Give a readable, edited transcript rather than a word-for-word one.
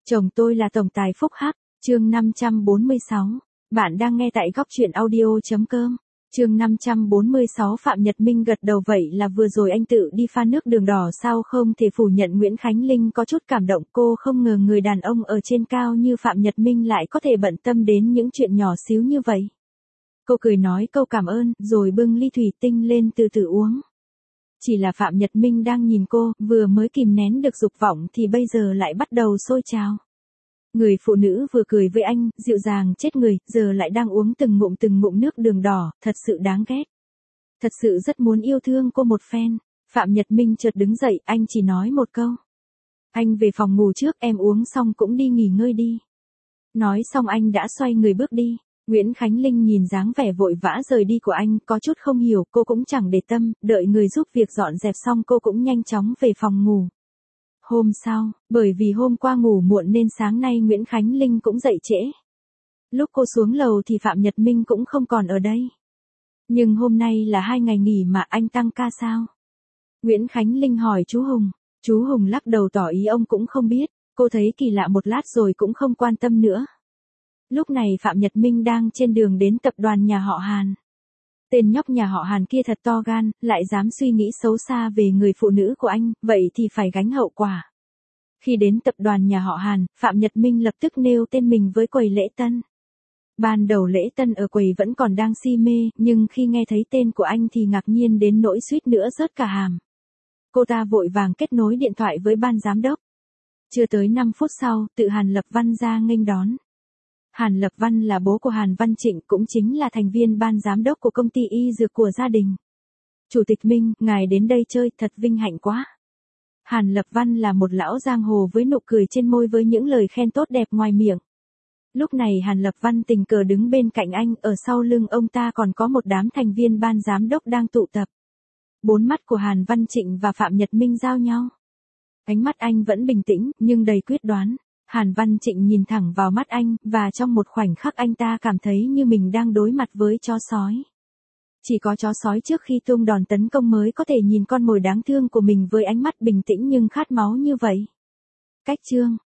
Chồng tôi là tổng tài phúc hắc, chương 546. Bạn đang nghe tại góc truyện audio.com. Chương 546 Phạm Nhật Minh gật đầu vậy là vừa rồi anh tự đi pha nước đường đỏ sao không thể phủ nhận Nguyễn Khánh Linh có chút cảm động cô không ngờ người đàn ông ở trên cao như Phạm Nhật Minh lại có thể bận tâm đến những chuyện nhỏ xíu như vậy. Cô cười nói câu cảm ơn rồi bưng ly thủy tinh lên từ từ uống. Chỉ là Phạm Nhật Minh đang nhìn cô, vừa mới kìm nén được dục vọng thì bây giờ lại bắt đầu sôi trào. Người phụ nữ vừa cười với anh, dịu dàng chết người, giờ lại đang uống từng ngụm nước đường đỏ, thật sự đáng ghét. Thật sự rất muốn yêu thương cô một phen. Phạm Nhật Minh chợt đứng dậy, anh chỉ nói một câu. Anh về phòng ngủ trước, em uống xong cũng đi nghỉ ngơi đi. Nói xong anh đã xoay người bước đi. Nguyễn Khánh Linh nhìn dáng vẻ vội vã rời đi của anh, có chút không hiểu, cô cũng chẳng để tâm, đợi người giúp việc dọn dẹp xong cô cũng nhanh chóng về phòng ngủ. Hôm sau, bởi vì hôm qua ngủ muộn nên sáng nay Nguyễn Khánh Linh cũng dậy trễ. Lúc cô xuống lầu thì Phạm Nhật Minh cũng không còn ở đây. Nhưng hôm nay là 2 ngày nghỉ mà anh tăng ca sao? Nguyễn Khánh Linh hỏi chú Hùng. Chú Hùng lắc đầu tỏ ý ông cũng không biết, cô thấy kỳ lạ một lát rồi cũng không quan tâm nữa. Lúc này Phạm Nhật Minh đang trên đường đến tập đoàn nhà họ Hàn. Tên nhóc nhà họ Hàn kia thật to gan, lại dám suy nghĩ xấu xa về người phụ nữ của anh, vậy thì phải gánh hậu quả. Khi đến tập đoàn nhà họ Hàn, Phạm Nhật Minh lập tức nêu tên mình với quầy lễ tân. Ban đầu lễ tân ở quầy vẫn còn đang si mê, nhưng khi nghe thấy tên của anh thì ngạc nhiên đến nỗi suýt nữa rớt cả hàm. Cô ta vội vàng kết nối điện thoại với ban giám đốc. Chưa tới 5 phút sau, tự Hàn Lập Văn ra nghênh đón. Hàn Lập Văn là bố của Hàn Văn Trịnh, cũng chính là thành viên ban giám đốc của công ty y dược của gia đình. Chủ tịch Minh, ngài đến đây chơi, thật vinh hạnh quá. Hàn Lập Văn là một lão giang hồ với nụ cười trên môi với những lời khen tốt đẹp ngoài miệng. Lúc này Hàn Lập Văn tình cờ đứng bên cạnh anh, ở sau lưng ông ta còn có một đám thành viên ban giám đốc đang tụ tập. Bốn mắt của Hàn Văn Trịnh và Phạm Nhật Minh giao nhau. Ánh mắt anh vẫn bình tĩnh, nhưng đầy quyết đoán. Hàn Văn Trịnh nhìn thẳng vào mắt anh, và trong một khoảnh khắc anh ta cảm thấy như mình đang đối mặt với chó sói. Chỉ có chó sói trước khi tung đòn tấn công mới có thể nhìn con mồi đáng thương của mình với ánh mắt bình tĩnh nhưng khát máu như vậy. Cách chương